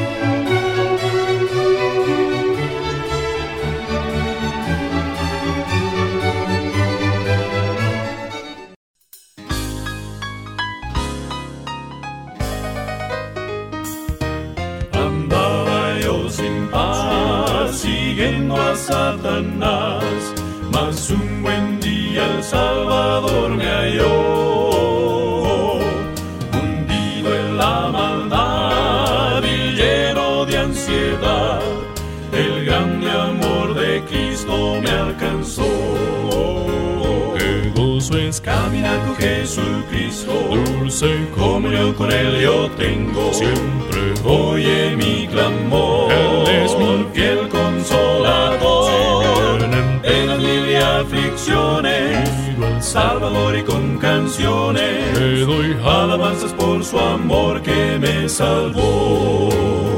Andaba yo sin paz, siguiendo a Satanás, mas un buen día el Salvador me halló, hundido en la maldad y lleno de ansiedad, el grande amor de Cristo me alcanzó. Qué gozo es caminar con Jesucristo, dulce comunión con Él yo tengo, siempre oye mi clamor, Él es mi fiel consolador, en penas mil y aflicciones, al Salvador y con canciones, le doy alabanzas por su amor que me salvó.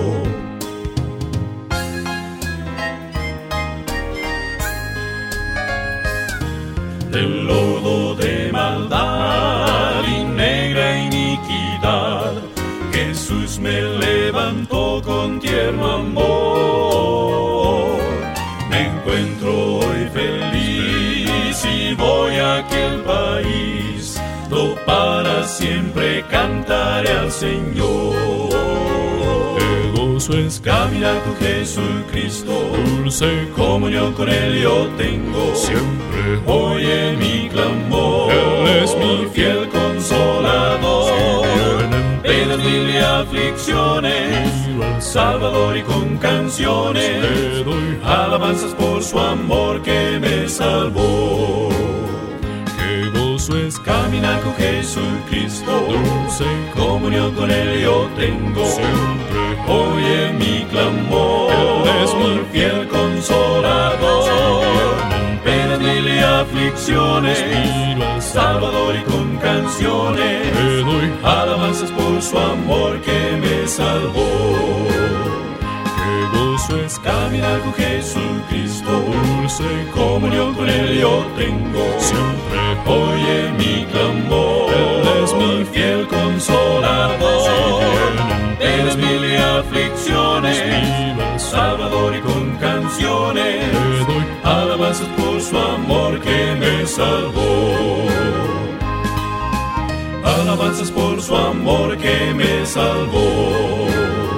Del lodo de maldad y negra iniquidad, Jesús me levantó con tierno amor. Me encuentro hoy feliz y voy a aquel país, do para siempre cantaré al Señor. Qué gozo es caminar con Jesucristo, dulce comunión con Él yo tengo, siempre oye mi clamor, Él es mi fiel consolador, en penas mil y aflicciones, al Salvador y con canciones, le doy alabanzas por su amor que me salvó. Qué gozo es caminar con Jesucristo, dulce comunión con Él yo tengo, siempre oye mi clamor, Él es mi fiel consolador, en penas mil y aflicciones, al Salvador y con canciones, le doy alabanzas por su amor que me salvó. Qué gozo es caminar con Jesucristo, dulce comunión con Él yo tengo, siempre oye mi clamor, Él es mi fiel consolador, en penas mil y aflicciones, al Salvador y con canciones, le doy alabanzas por su amor que me salvó. Alabanzas por su amor que me salvó.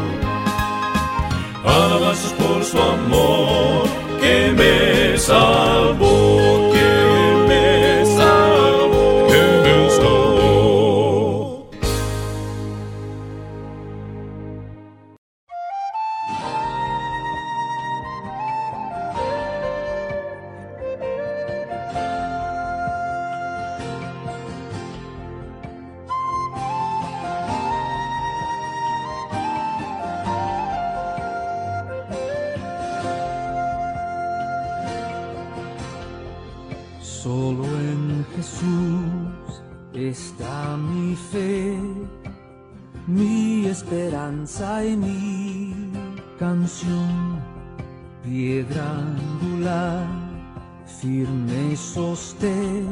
Alabanzas por su amor que me salvó, que me salvó, que me salvó. Solo en Jesús está mi fe, mi esperanza y mi canción. Piedra angular, firme sostén,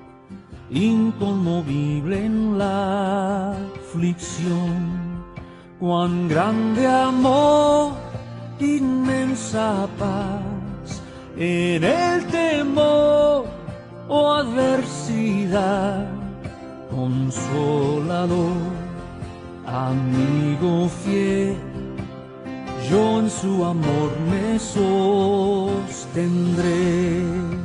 inconmovible en la aflicción. Cuán grande amor, inmensa paz, en el temor o adversidad, consolador, amigo fiel, yo en su amor me sostendré.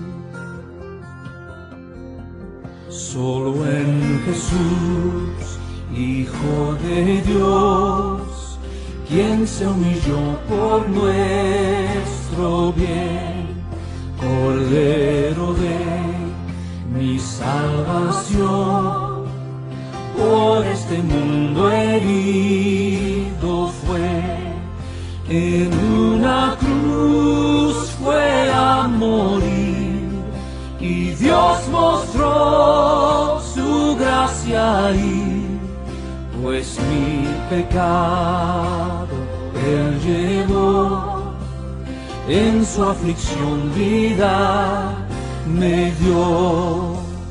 Solo en Jesús, Hijo de Dios, quien se humilló por nuestro bien, Cordero de mi salvación, por este mundo herido fue, en una cruz fue a morir, y Dios mostró su gracia ahí. Pues mi pecado Él llevó, en su aflicción vida me dio.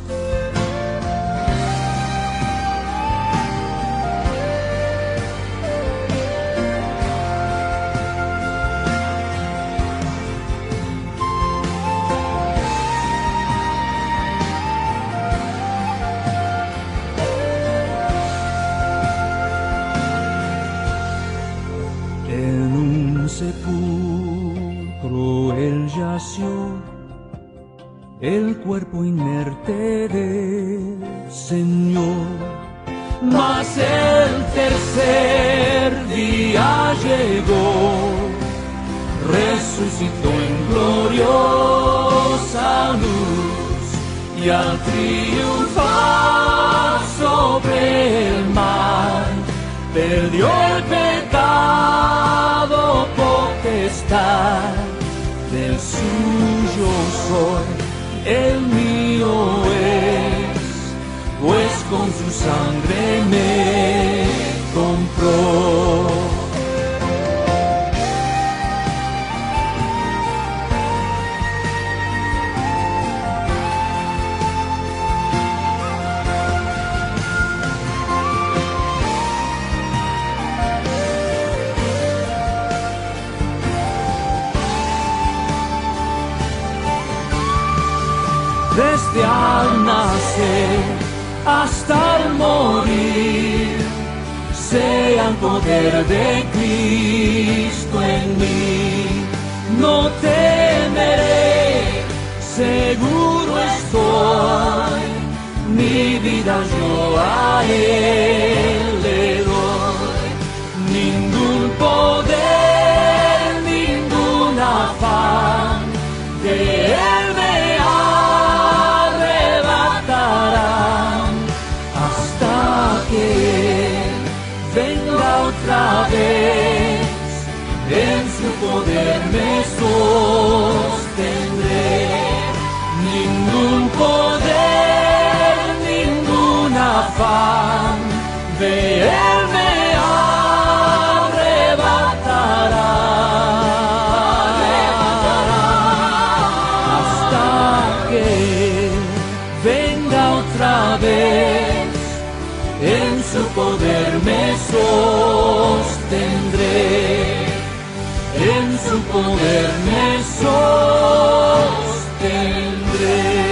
El cuerpo inerte del Señor, mas el tercer día llegó, resucitó en gloriosa luz, y al triunfar sobre el mal, perdió el pecado potestad. Del suyo soy, el mío es, pues con su sangre me compró. Desde al nacer hasta el morir, sea el poder de Cristo en mí. No temeré, seguro estoy, mi vida yo a Él le doy. Ningún poder, ningún afán de Él otra vez, en su poder me sostendré. Ningún poder, ningún afán de Él me arrebatará, hasta que venga otra vez, en su poder me sostendré, en su poder me sostendré.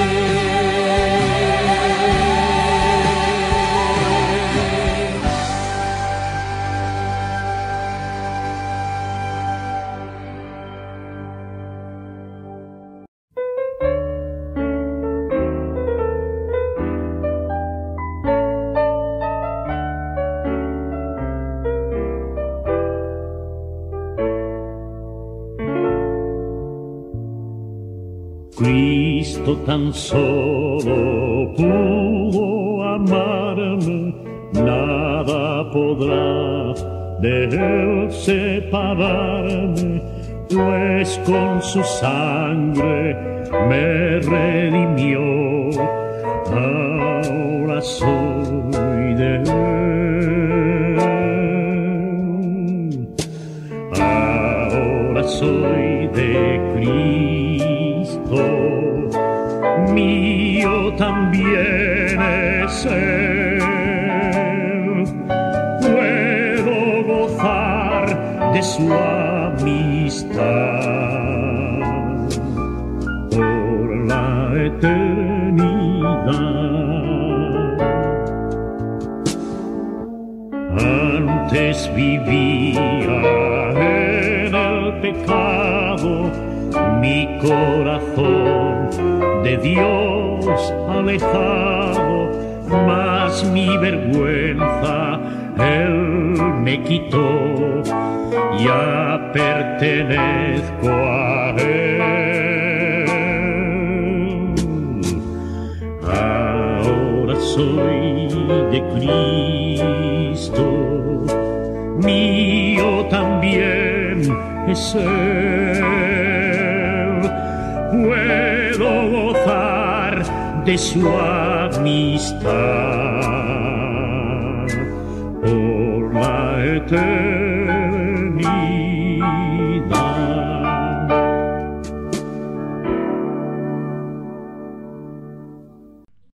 Cristo tan solo pudo amarme, nada podrá de Él separarme, pues con su sangre me redimió. Ahora soy de Él, ahora soy de Cristo. Mío también es Él, puedo de su amistad por la eternidad. Antes vivía en el pecado, mi corazón de Dios alejado, mas mi vergüenza Él me quitó, ya pertenezco a Él. Ahora soy de Cristo, mío también es Él. Puedo gozar de su amistad por la eternidad.